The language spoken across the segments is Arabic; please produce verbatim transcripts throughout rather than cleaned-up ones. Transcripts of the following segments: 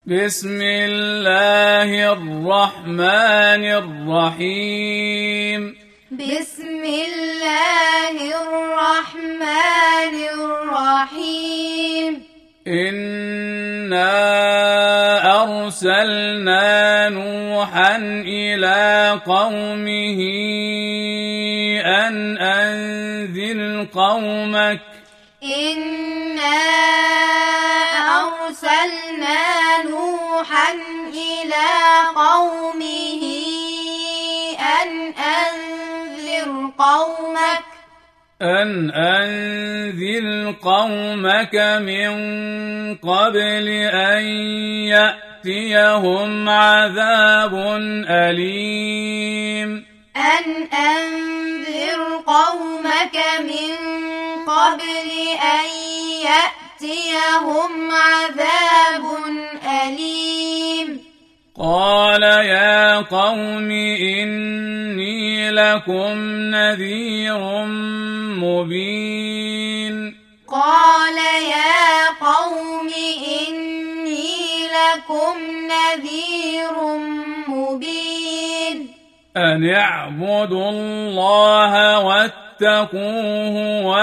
بسم الله الرحمن الرحيم بسم الله الرحمن الرحيم إنا أرسلنا نوحا إلى قومه أن أنذر قومك إنا أرسلنا نوحا إلى قومه أن أنذر قومك أن أنذر قومك من قبل أن يأتيهم عذاب أليم أن أنذر قومك من قبل أن يأتيهم عذاب أليم قال يا قوم إني لكم نذير مبين قال يا قوم إني لكم نذير مبين أن اعبدوا الله واتقوه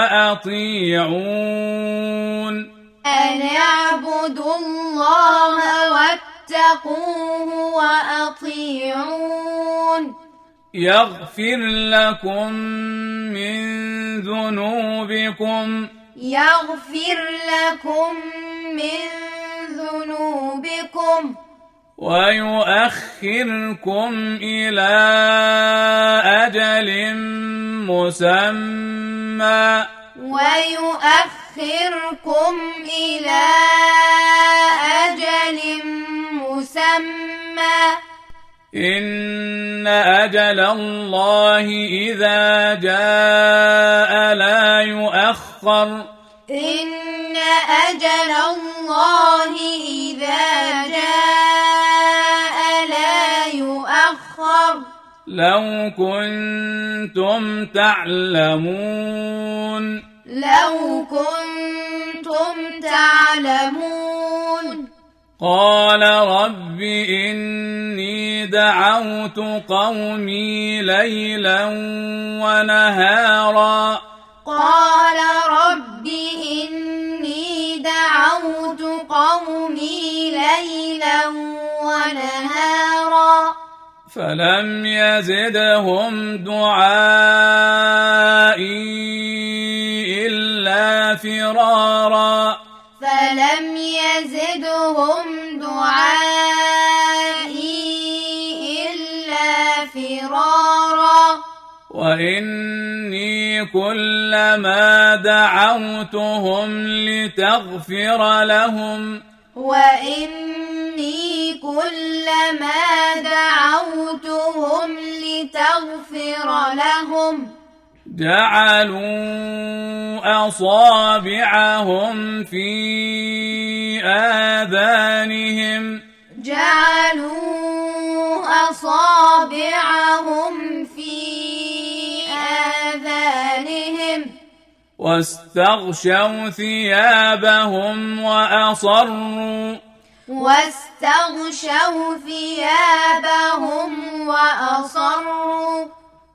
وأطيعون أن اعبدوا الله واتقوه وأطيعون يغفر لكم من ذنوبكم يغفر لكم من ذنوبكم ويؤخركم إلى أجل مسمى ويؤخركم إلى أجل مسمى إن أجل الله إذا جاء لا يؤخر إن أجل الله إذا جاء لا يؤخر لو كنتم تعلمون لو كنتم تعلمون قال رب إني دعوت قومي ليلا ونهارا قال رب إني دعوت قومي ليلا ونهارا فلم يزدهم دعائي إلا فرارا فلم يزدهم دعائي إلا فرارا وإني كلما دعوتهم لتغفر لهم وإني كلما دعوتهم لتغفر لهم جعلوا أصابعهم في آذانهم جعلوا أصابعهم في آذانهم واستغشوا ثيابهم وأصروا واستغشوا ثيابهم وأصروا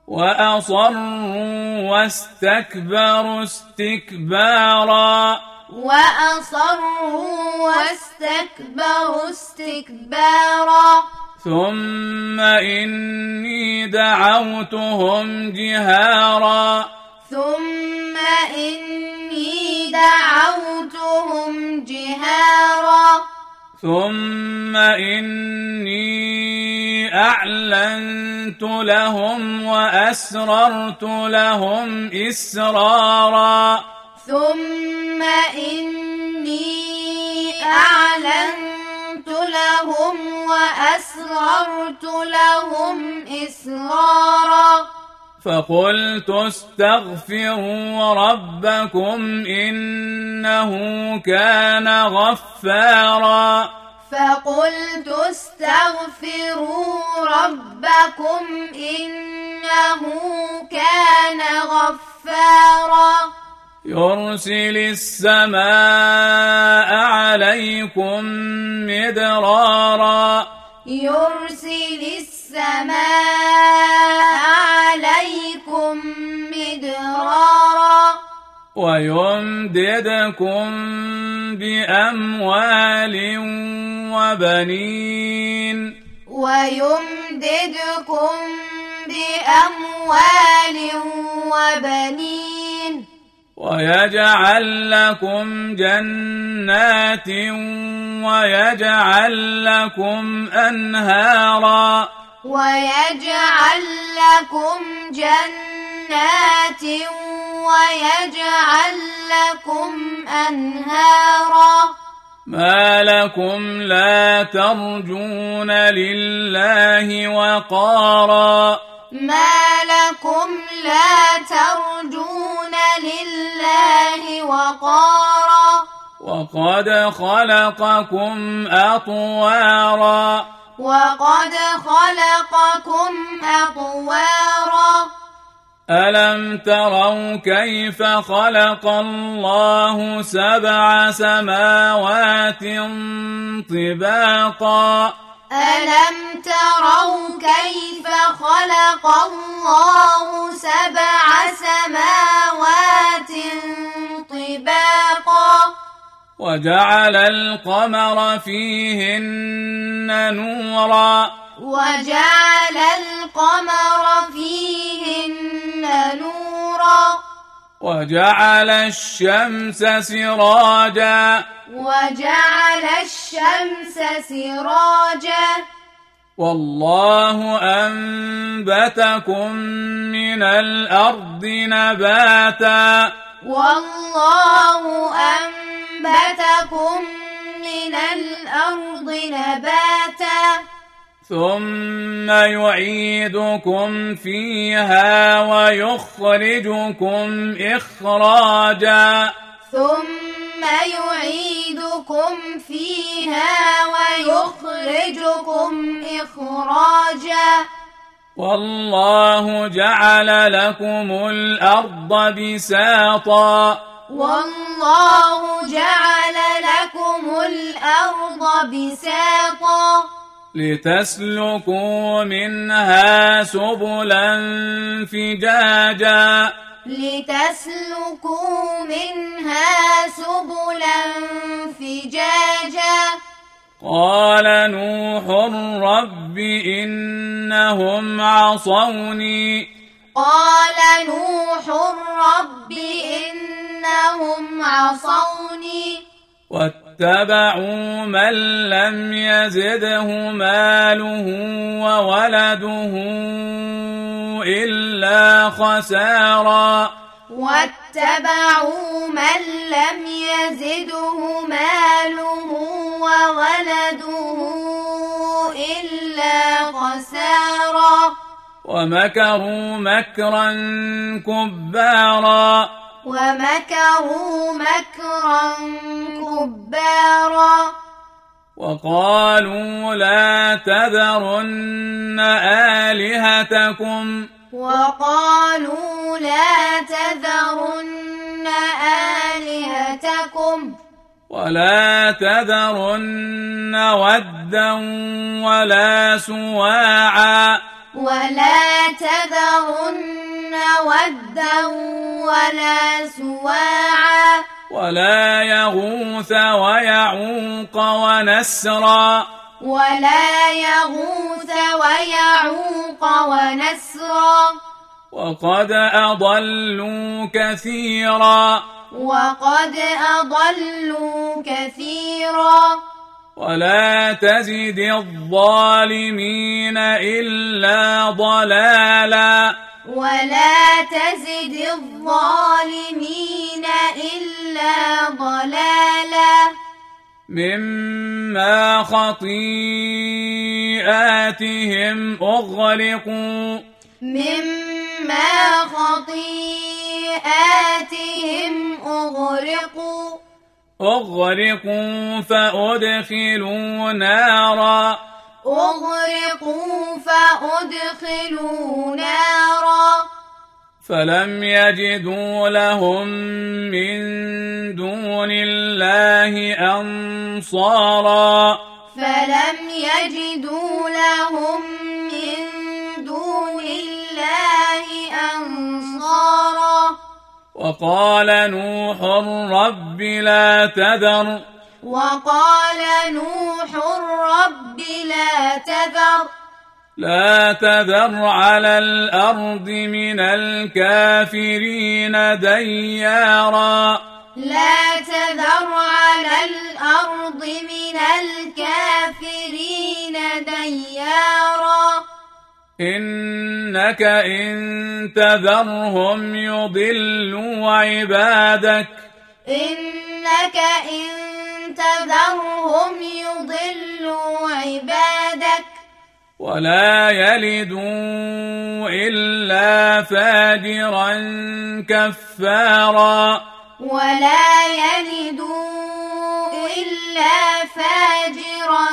وأصروا واستكبروا استكبارا وأصروا واستكبروا استكبارا ثم إني دعوتهم جهارا ثم إني دعوتهم جهارا ثم إني أعلنت لهم وأسررت لهم إسرارا ثم إني أعلنت لهم وأسررت لهم إسرارا فقلت استغفروا ربكم إنه كان غفارا فقلت استغفروا ربكم إنه كان غفارا يرسل السماء عليكم مدرارا يرسل السماء عليكم مدرارا ويمددكم بأموال وبنين ويمددكم بأموال وبنين ويجعل لكم جنات ويجعل لكم أنهارا ويجعل لكم جنات ويجعل لكم أنهارا ما لكم لا ترجون لله وقارا ما لكم لا ترجون لله وقارا وقد خلقكم أطوارا وقد خلقكم أطوارا ألم تروا كيف خلق الله سبع سماوات طباقا ألم تروا كيف خلق الله سبع سماوات طباقا وجعل القمر فيهن نورا وجعل القمر فيهن نورا وجعل الشمس سراجا وجعل الشمس سراجا والله أنبتكم من الأرض نباتا والله أنبتكم من الأرض نباتا ثم يعيدكم فيها ويخرجكم إخراجا ثم يعيدكم فيها ويخرجكم إخراجا والله جعل لكم الأرض بساطا والله جعل لكم الأرض بساطا لتسلكوا منها سبلا فجاجا لتسلكوا منها سبلا فجاجا قال نوح رب إنهم عصوني قال نوح رب إنهم عصوني واتبعوا من لم يزده ماله وولده إلا خسارا واتبعوا من لم يزده ماله وولده إلا خسارا ومكروا مكرا كبارا ومكروا مكرا كبارا وقالوا لا تذرن آلهتكم وقالوا لا تذرن آلهتكم ولا تذرن ودا ولا سواعا ولا تذرن ودا ولا سواعا ولا يغوث ويعوق ونسرا ولا يغوث ويعوق ونسرا وقد أضلوا كثيرا وقد أضلوا كثيرا ولا تزد الظالمين إلا ضلالا ولا تزد الظالمين إلا ضلالا مما خطيئاتهم أغرقوا مما خطيئاتهم أغرقوا أغرقوا فأدخلوا نارا أغرقوا فأدخلوا نارا فلم يجدوا لهم من دون الله أنصارا فلم يجدوا لهم من دون الله أنصارا وقال نوح رب لا تذر وقال نوح رب لا تذر لا تذر على الأرض من الكافرين ديارا لا تذر على الأرض من الكافرين ديارا إنك إن تذرهم يضلوا عبادك إنك إن تذرهم يضلوا عبادك ولا يلدوا إلا فاجرا كفارا ولا يلدوا إلا فاجرا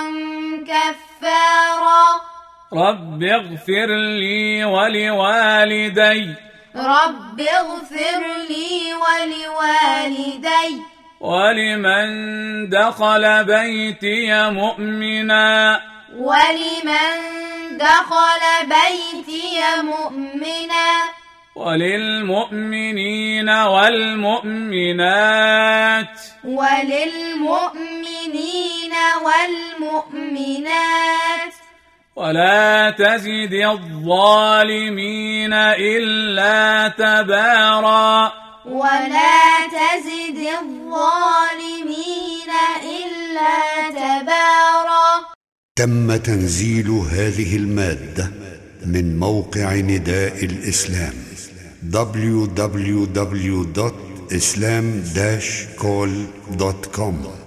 كفارا رب اغفر لي ولوالدي رب اغفر لي ولوالدي ولمن دخل بيتي مؤمنا ولمن دخل بيتي مؤمنا وللمؤمنين والمؤمنات وللمؤمنين والمؤمنات ولا تزد الظالمين إلا تبارا ولا تزد الظالمين إلا تبارا. تم تنزيل هذه المادة من موقع نداء الإسلام دبليو دبليو دبليو دوت إسلام داش كول دوت كوم.